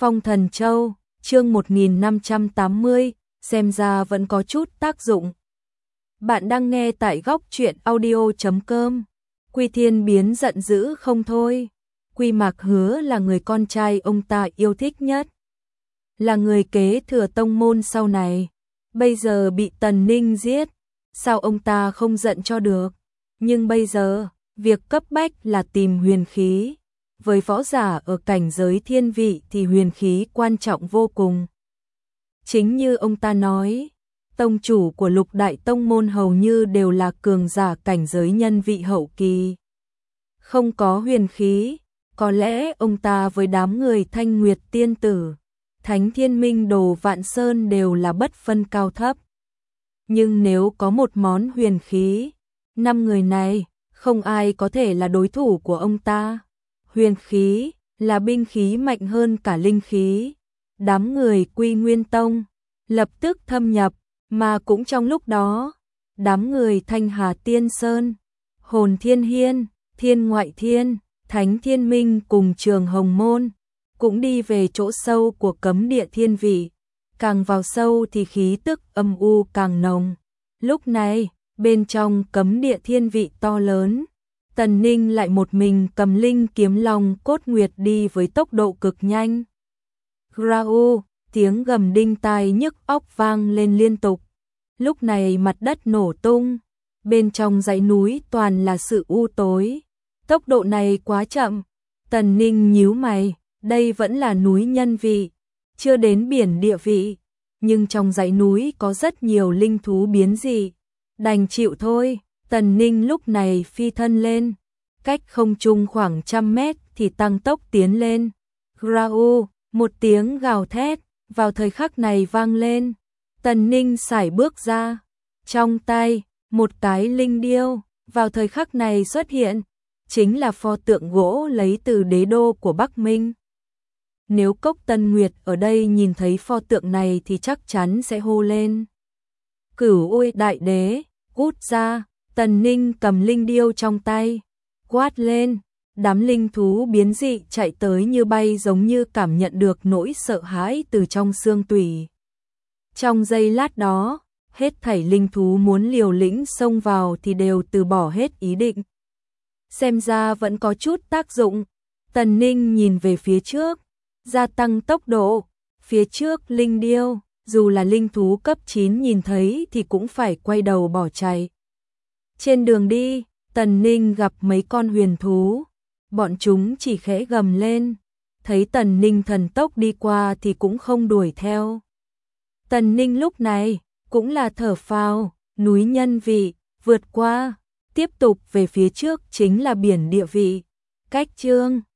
Phong Thần Châu, chương 1580, xem ra vẫn có chút tác dụng. Bạn đang nghe tại góc truyện audio.com. Quy Thiên biến giận dữ không thôi. Quy Mạc Hứa là người con trai ông ta yêu thích nhất, là người kế thừa tông môn sau này. Bây giờ bị Tần Ninh giết, sao ông ta không giận cho được? Nhưng bây giờ, việc cấp bách là tìm huyền khí. Với võ giả ở cảnh giới thiên vị thì huyền khí quan trọng vô cùng. Chính như ông ta nói, tông chủ của Lục Đại Tông môn hầu như đều là cường giả cảnh giới nhân vị hậu kỳ. Không có huyền khí, có lẽ ông ta với đám người Thanh Nguyệt Tiên Tử, Thánh Thiên Minh Đồ Vạn Sơn đều là bất phân cao thấp. Nhưng nếu có một món huyền khí, 5 người này, không ai có thể là đối thủ của ông ta. Huyền khí là binh khí mạnh hơn cả linh khí. Đám người Quy Nguyên Tông lập tức thâm nhập, mà cũng trong lúc đó, đám người Thanh Hà Tiên Sơn, Hồn Thiên Hiên, Thiên Ngoại Thiên, Thánh Thiên Minh cùng Trường Hồng Môn cũng đi về chỗ sâu của cấm địa thiên vị. Càng vào sâu thì khí tức âm u càng nồng. Lúc này, bên trong cấm địa thiên vị to lớn, Tần Ninh lại một mình cầm linh kiếm long cốt nguyệt đi với tốc độ cực nhanh. Grau, tiếng gầm đinh tai nhức óc vang lên liên tục. Lúc này mặt đất nổ tung, bên trong dãy núi toàn là sự u tối. Tốc độ này quá chậm. Tần Ninh nhíu mày, đây vẫn là núi nhân vị, chưa đến biển địa vị, nhưng trong dãy núi có rất nhiều linh thú biến dị, đành chịu thôi. Tần Ninh lúc này phi thân lên, cách không trung khoảng 100 mét thì tăng tốc tiến lên. Grau, một tiếng gào thét vào thời khắc này vang lên. Tần Ninh sải bước ra, trong tay một cái linh điêu vào thời khắc này xuất hiện, chính là pho tượng gỗ lấy từ đế đô của Bắc Minh. Nếu Cốc Tân Nguyệt ở đây nhìn thấy pho tượng này thì chắc chắn sẽ hô lên: Cửu Uy Đại Đế, cút ra! Tần Ninh cầm linh điêu trong tay, quát lên. Đám linh thú biến dị chạy tới như bay, giống như cảm nhận được nỗi sợ hãi từ trong xương tủy. Trong giây lát đó, hết thảy linh thú muốn liều lĩnh xông vào thì đều từ bỏ hết ý định. Xem ra vẫn có chút tác dụng. Tần Ninh nhìn về phía trước, gia tăng tốc độ. Phía trước linh điêu, dù là linh thú cấp 9 nhìn thấy thì cũng phải quay đầu bỏ chạy. Trên đường đi, Tần Ninh gặp mấy con huyền thú. Bọn chúng chỉ khẽ gầm lên, thấy Tần Ninh thần tốc đi qua thì cũng không đuổi theo. Tần Ninh lúc này cũng là thở phào, núi nhân vị, vượt qua, tiếp tục về phía trước chính là biển địa vị. Cách chương